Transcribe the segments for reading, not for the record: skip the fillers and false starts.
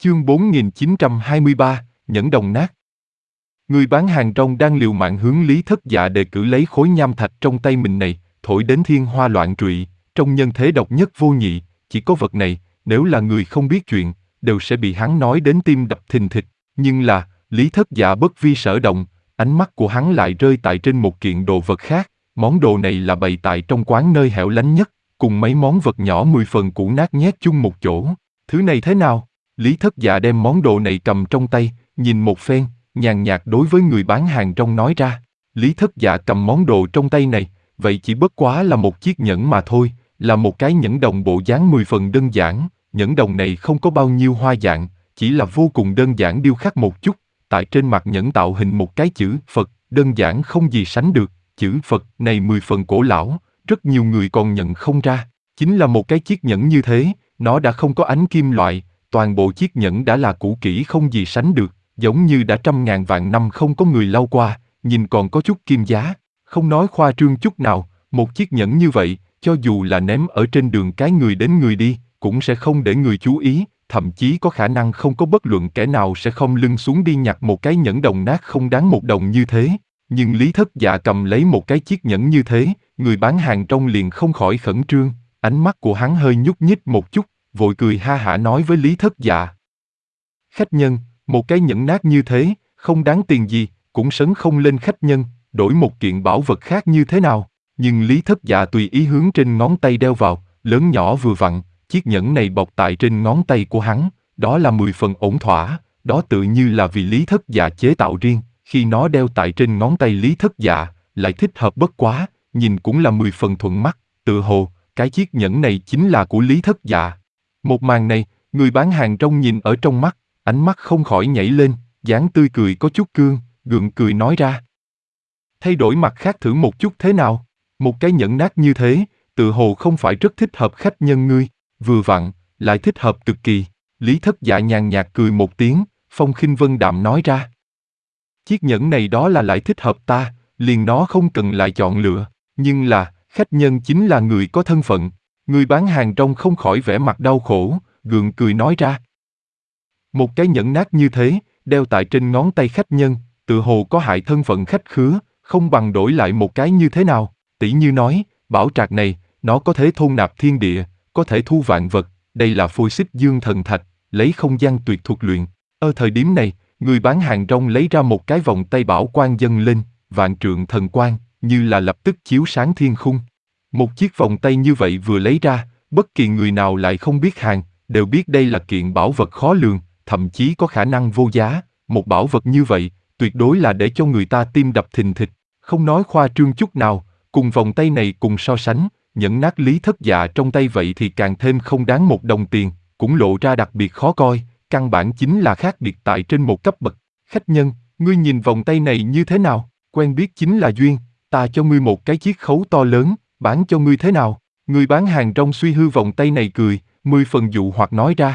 Chương 4923, Nhẫn đồng nát. Người bán hàng rong đang liều mạng hướng Lý Thất Dạ đề cử lấy khối nham thạch trong tay mình này, thổi đến thiên hoa loạn trụy, trong nhân thế độc nhất vô nhị, chỉ có vật này, nếu là người không biết chuyện, đều sẽ bị hắn nói đến tim đập thình thịch. Nhưng là, Lý Thất Dạ bất vi sở động, ánh mắt của hắn lại rơi tại trên một kiện đồ vật khác, món đồ này là bày tại trong quán nơi hẻo lánh nhất, cùng mấy món vật nhỏ 10 phần cũ nát nhét chung một chỗ. Thứ này thế nào? Lý Thất Dạ đem món đồ này cầm trong tay, nhìn một phen, nhàn nhạt đối với người bán hàng rong nói ra. Lý Thất Dạ cầm món đồ trong tay này, vậy chỉ bất quá là một chiếc nhẫn mà thôi, là một cái nhẫn đồng bộ dáng 10 phần đơn giản. Nhẫn đồng này không có bao nhiêu hoa dạng, chỉ là vô cùng đơn giản điêu khắc một chút, tại trên mặt nhẫn tạo hình một cái chữ Phật, đơn giản không gì sánh được. Chữ Phật này 10 phần cổ lão, rất nhiều người còn nhận không ra, chính là một cái chiếc nhẫn như thế, nó đã không có ánh kim loại, toàn bộ chiếc nhẫn đã là cũ kỹ không gì sánh được, giống như đã trăm ngàn vạn năm không có người lau qua, nhìn còn có chút kim giá, không nói khoa trương chút nào, một chiếc nhẫn như vậy, cho dù là ném ở trên đường cái người đến người đi, cũng sẽ không để người chú ý, thậm chí có khả năng không có bất luận kẻ nào sẽ không lưng xuống đi nhặt một cái nhẫn đồng nát không đáng một đồng như thế. Nhưng Lý Thất Dạ cầm lấy một cái chiếc nhẫn như thế, người bán hàng rong liền không khỏi khẩn trương, ánh mắt của hắn hơi nhúc nhích một chút, vội cười ha hả nói với Lý Thất Dạ. Khách nhân, một cái nhẫn nát như thế, không đáng tiền gì, cũng sấn không lên khách nhân, đổi một kiện bảo vật khác như thế nào. Nhưng Lý Thất Dạ tùy ý hướng trên ngón tay đeo vào, lớn nhỏ vừa vặn, chiếc nhẫn này bọc tại trên ngón tay của hắn, đó là 10 phần ổn thỏa, đó tự như là vì Lý Thất Dạ chế tạo riêng, khi nó đeo tại trên ngón tay Lý Thất Dạ, lại thích hợp bất quá, nhìn cũng là 10 phần thuận mắt, tự hồ, cái chiếc nhẫn này chính là của Lý Thất Dạ. Một màn này, người bán hàng rong nhìn ở trong mắt, ánh mắt không khỏi nhảy lên, dáng tươi cười có chút gượng cười nói ra. Thay đổi mặt khác thử một chút thế nào? Một cái nhẫn nát như thế, tự hồ không phải rất thích hợp khách nhân ngươi, vừa vặn, lại thích hợp cực kỳ. Lý Thất Dạ nhàn nhạt cười một tiếng, phong khinh vân đạm nói ra. Chiếc nhẫn này đó là lại thích hợp ta, liền nó không cần lại chọn lựa, nhưng là, khách nhân chính là người có thân phận. Người bán hàng rong không khỏi vẻ mặt đau khổ, gượng cười nói ra. Một cái nhẫn nát như thế, đeo tại trên ngón tay khách nhân, tự hồ có hại thân phận khách khứa, không bằng đổi lại một cái như thế nào. Tỷ như nói, bảo trạc này, nó có thể thôn nạp thiên địa, có thể thu vạn vật, đây là phôi xích dương thần thạch, lấy không gian tuyệt thuật luyện. Ở thời điểm này, người bán hàng rong lấy ra một cái vòng tay bảo quang dâng lên, vạn trượng thần quang, như là lập tức chiếu sáng thiên khung. Một chiếc vòng tay như vậy vừa lấy ra, bất kỳ người nào lại không biết hàng, đều biết đây là kiện bảo vật khó lường, thậm chí có khả năng vô giá. Một bảo vật như vậy, tuyệt đối là để cho người ta tim đập thình thịch, không nói khoa trương chút nào. Cùng vòng tay này cùng so sánh, nhẫn nát Lý Thất Dạ trong tay vậy thì càng thêm không đáng một đồng tiền, cũng lộ ra đặc biệt khó coi, căn bản chính là khác biệt tại trên một cấp bậc. Khách nhân, ngươi nhìn vòng tay này như thế nào? Quen biết chính là duyên, ta cho ngươi một cái chiết khấu to lớn, bán cho ngươi thế nào? Người bán hàng rong suy hư vòng tay này cười, 10 phần dụ hoặc nói ra.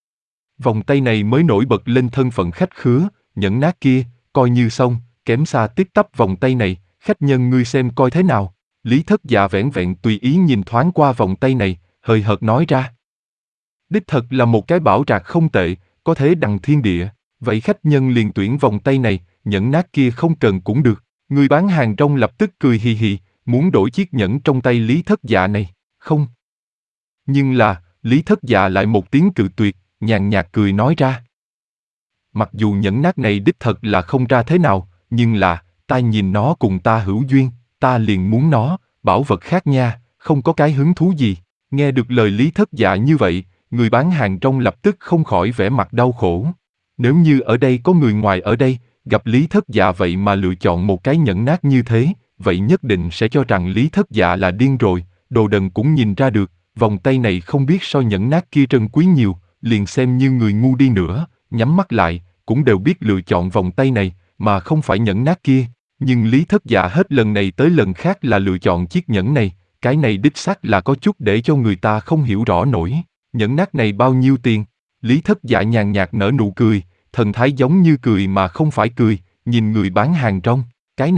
Vòng tay này mới nổi bật lên thân phận khách khứa, nhẫn nát kia, coi như xong, kém xa tít tắp vòng tay này, khách nhân ngươi xem coi thế nào. Lý Thất Dạ vẻn vẹn tùy ý nhìn thoáng qua vòng tay này, hời hợt nói ra. Đích thật là một cái bảo trạc không tệ, có thể đằng thiên địa, vậy khách nhân liền tuyển vòng tay này, nhẫn nát kia không cần cũng được. Người bán hàng rong lập tức cười hì hì, muốn đổi chiếc nhẫn trong tay Lý Thất Dạ này, không. Nhưng là, Lý Thất Dạ lại một tiếng cự tuyệt, nhàn nhạt cười nói ra. Mặc dù nhẫn nát này đích thật là không ra thế nào, nhưng là, ta nhìn nó cùng ta hữu duyên, ta liền muốn nó, bảo vật khác nha, không có cái hứng thú gì. Nghe được lời Lý Thất Dạ như vậy, người bán hàng rong lập tức không khỏi vẻ mặt đau khổ. Nếu như ở đây có người ngoài ở đây, gặp Lý Thất Dạ vậy mà lựa chọn một cái nhẫn nát như thế, vậy nhất định sẽ cho rằng Lý Thất Dạ là điên rồi, đồ đần cũng nhìn ra được, vòng tay này không biết so nhẫn nát kia trân quý nhiều, liền xem như người ngu đi nữa, nhắm mắt lại, cũng đều biết lựa chọn vòng tay này, mà không phải nhẫn nát kia. Nhưng Lý Thất Dạ hết lần này tới lần khác là lựa chọn chiếc nhẫn này, cái này đích xác là có chút để cho người ta không hiểu rõ nổi. Nhẫn nát này bao nhiêu tiền? Lý Thất Dạ nhàn nhạt nở nụ cười, thần thái giống như cười mà không phải cười, nhìn người bán hàng rong, cái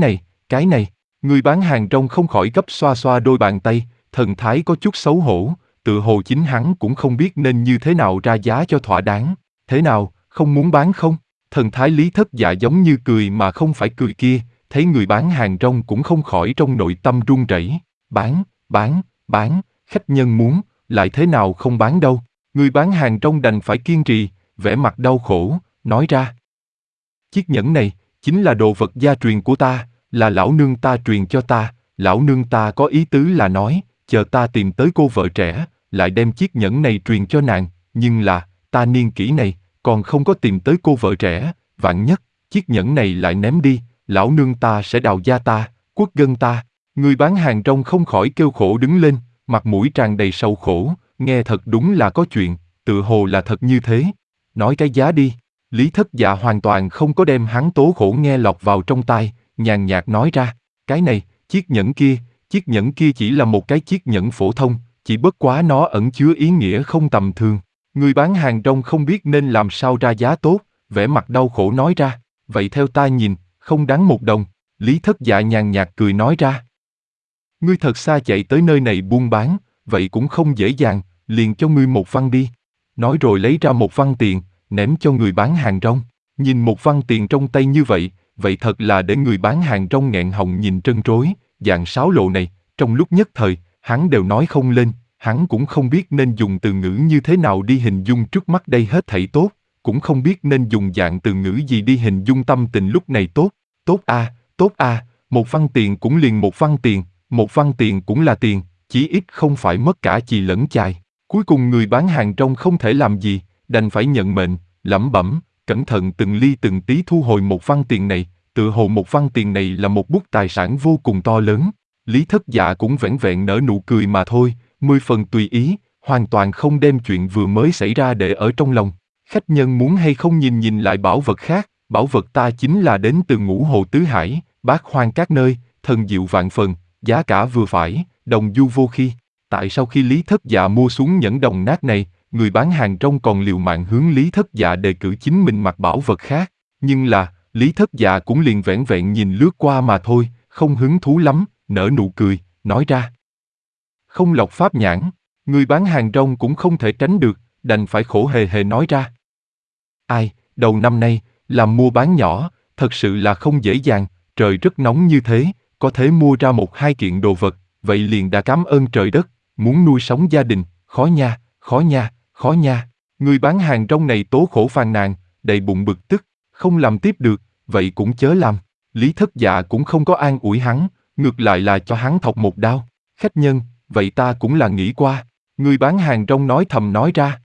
này. Người bán hàng rong không khỏi gấp xoa xoa đôi bàn tay, thần thái có chút xấu hổ, tự hồ chính hắn cũng không biết nên như thế nào ra giá cho thỏa đáng. Thế nào, không muốn bán không? Thần thái Lý Thất Dạ giống như cười mà không phải cười kia, thấy người bán hàng rong cũng không khỏi trong nội tâm run rẩy. Bán, khách nhân muốn, lại thế nào không bán đâu. Người bán hàng rong đành phải kiên trì, vẻ mặt đau khổ, nói ra. Chiếc nhẫn này, chính là đồ vật gia truyền của ta, là lão nương ta truyền cho ta, lão nương ta có ý tứ là nói, chờ ta tìm tới cô vợ trẻ, lại đem chiếc nhẫn này truyền cho nàng, nhưng là, ta niên kỷ này, còn không có tìm tới cô vợ trẻ, vạn nhất, chiếc nhẫn này lại ném đi, lão nương ta sẽ đào da ta, quất gân ta. Người bán hàng rong không khỏi kêu khổ đứng lên, mặt mũi tràn đầy sầu khổ, nghe thật đúng là có chuyện, tự hồ là thật như thế. Nói cái giá đi. Lý Thất Dạ hoàn toàn không có đem hắn tố khổ nghe lọt vào trong tai, nhàn nhạt nói ra, cái này, chiếc nhẫn kia chỉ là một cái chiếc nhẫn phổ thông, chỉ bất quá nó ẩn chứa ý nghĩa không tầm thường. Người bán hàng rong không biết nên làm sao ra giá tốt, vẻ mặt đau khổ nói ra, vậy theo ta nhìn, không đáng một đồng. Lý Thất Dạ nhàn nhạt cười nói ra. Ngươi thật xa chạy tới nơi này buôn bán, vậy cũng không dễ dàng, liền cho ngươi một văn đi. Nói rồi lấy ra một văn tiền, ném cho người bán hàng rong. Nhìn một văn tiền trong tay như vậy thật là để người bán hàng rong nghẹn họng nhìn trân trối, dạng sáo lộ này, trong lúc nhất thời, hắn đều nói không lên, hắn cũng không biết nên dùng từ ngữ như thế nào đi hình dung trước mắt đây hết thảy tốt, cũng không biết nên dùng dạng từ ngữ gì đi hình dung tâm tình lúc này tốt, tốt a, một văn tiền cũng liền một văn tiền cũng là tiền, chí ít không phải mất cả chì lẫn chài. Cuối cùng người bán hàng rong không thể làm gì, đành phải nhận mệnh, lẩm bẩm, cẩn thận từng ly từng tí thu hồi một văn tiền này, tự hồ một văn tiền này là một bút tài sản vô cùng to lớn. Lý Thất Dạ cũng vẻn vẹn nở nụ cười mà thôi, 10 phần tùy ý, hoàn toàn không đem chuyện vừa mới xảy ra để ở trong lòng. Khách nhân muốn hay không nhìn lại bảo vật khác, bảo vật ta chính là đến từ Ngũ Hồ Tứ Hải, Bát Hoang các nơi, thần diệu vạn phần, giá cả vừa phải, đồng du vô khi. Tại sao khi Lý Thất Dạ mua xuống nhẫn đồng nát này, người bán hàng rong còn liều mạng hướng Lý Thất Dạ đề cử chính mình mặc bảo vật khác, nhưng là, Lý Thất Dạ cũng liền vẻn vẹn nhìn lướt qua mà thôi, không hứng thú lắm, nở nụ cười, nói ra. Không lọc pháp nhãn, người bán hàng rong cũng không thể tránh được, đành phải khổ hề hề nói ra. Ai, đầu năm nay, làm mua bán nhỏ, thật sự là không dễ dàng, trời rất nóng như thế, có thể mua ra một hai kiện đồ vật, vậy liền đã cảm ơn trời đất, muốn nuôi sống gia đình, khó nha. Người bán hàng rong này tố khổ phàn nàn, đầy bụng bực tức, không làm tiếp được, vậy cũng chớ làm. Lý Thất Dạ cũng không có an ủi hắn, ngược lại là cho hắn thọc một đao. Khách nhân, vậy ta cũng là nghĩ qua. Người bán hàng rong nói thầm nói ra.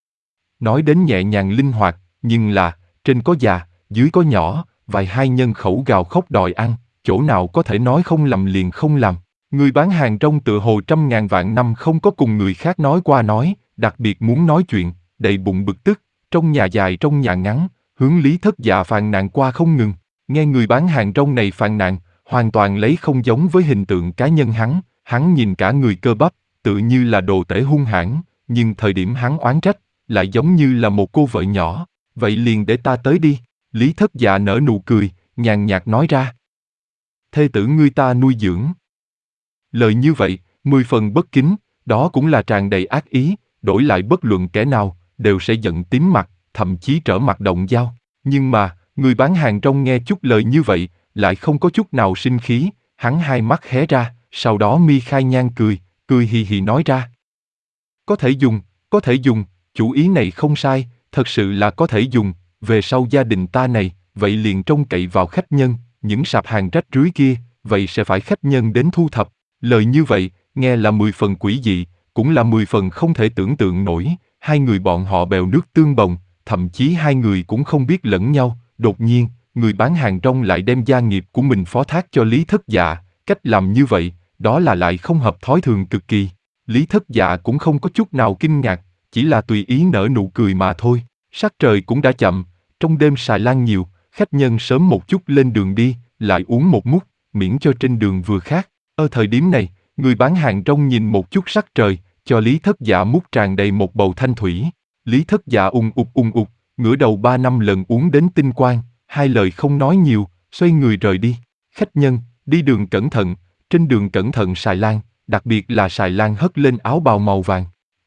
Nói đến nhẹ nhàng linh hoạt, nhưng là, trên có già, dưới có nhỏ, vài hai nhân khẩu gào khóc đòi ăn, chỗ nào có thể nói không làm liền không làm. Người bán hàng rong tựa hồ trăm ngàn vạn năm không có cùng người khác nói qua nói, đặc biệt muốn nói chuyện, đầy bụng bực tức, trong nhà dài trong nhà ngắn, hướng Lý Thất Dạ phàn nàn qua không ngừng. Nghe người bán hàng rong này phàn nàn, hoàn toàn lấy không giống với hình tượng cá nhân hắn nhìn cả người cơ bắp, tự như là đồ tể hung hãn, nhưng thời điểm hắn oán trách, lại giống như là một cô vợ nhỏ, vậy liền để ta tới đi. Lý Thất Dạ nở nụ cười, nhàn nhạt nói ra. Thê tử ngươi ta nuôi dưỡng. Lời như vậy, 10 phần bất kính, đó cũng là tràn đầy ác ý, đổi lại bất luận kẻ nào, đều sẽ giận tím mặt, thậm chí trở mặt động dao. Nhưng mà, người bán hàng rong nghe chút lời như vậy, lại không có chút nào sinh khí, hắn hai mắt hé ra, sau đó mi khai nhan cười hì hì nói ra. Có thể dùng, chủ ý này không sai, thật sự là có thể dùng, về sau gia đình ta này, vậy liền trông cậy vào khách nhân, những sạp hàng rách rưới kia, vậy sẽ phải khách nhân đến thu thập. Lời như vậy, nghe là 10 phần quỷ dị, cũng là 10 phần không thể tưởng tượng nổi, hai người bọn họ bèo nước tương bồng, thậm chí hai người cũng không biết lẫn nhau, đột nhiên, người bán hàng rong lại đem gia nghiệp của mình phó thác cho Lý Thất Dạ, cách làm như vậy, đó là lại không hợp thói thường cực kỳ. Lý Thất Dạ cũng không có chút nào kinh ngạc, chỉ là tùy ý nở nụ cười mà thôi. Sắc trời cũng đã chậm, trong đêm xài lan nhiều, khách nhân sớm một chút lên đường đi, lại uống một mút, miễn cho trên đường vừa khát. Ở thời điểm này, người bán hàng rong nhìn một chút sắc trời, cho Lý Thất Dạ múc tràn đầy một bầu thanh thủy. Lý Thất Dạ ung ục, ngửa đầu 3 năm lần uống đến tinh quang, hai lời không nói nhiều, xoay người rời đi. Khách nhân, đi đường cẩn thận, trên đường cẩn thận xài lan, đặc biệt là xài lan hất lên áo bào màu vàng.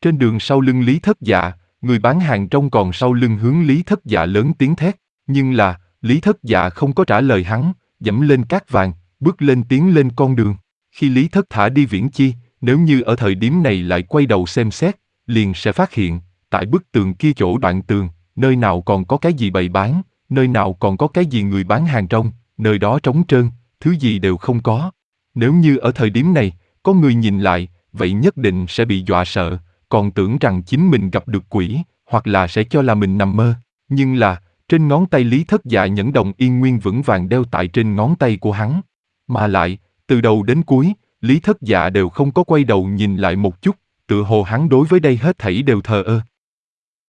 Trên đường sau lưng Lý Thất Dạ, người bán hàng rong còn sau lưng hướng Lý Thất Dạ lớn tiếng thét, nhưng là, Lý Thất Dạ không có trả lời hắn, dẫm lên cát vàng, bước lên tiến lên con đường. Khi Lý Thất Thả đi Viễn Chi, nếu như ở thời điểm này lại quay đầu xem xét, liền sẽ phát hiện, tại bức tường kia chỗ đoạn tường, nơi nào còn có cái gì bày bán, nơi nào còn có cái gì người bán hàng rong, nơi đó trống trơn, thứ gì đều không có. Nếu như ở thời điểm này, có người nhìn lại, vậy nhất định sẽ bị dọa sợ, còn tưởng rằng chính mình gặp được quỷ, hoặc là sẽ cho là mình nằm mơ. Nhưng là, trên ngón tay Lý Thất Dạ nhẫn đồng yên nguyên vững vàng đeo tại trên ngón tay của hắn. Mà lại, từ đầu đến cuối, Lý Thất Dạ đều không có quay đầu nhìn lại một chút, tựa hồ hắn đối với đây hết thảy đều thờ ơ.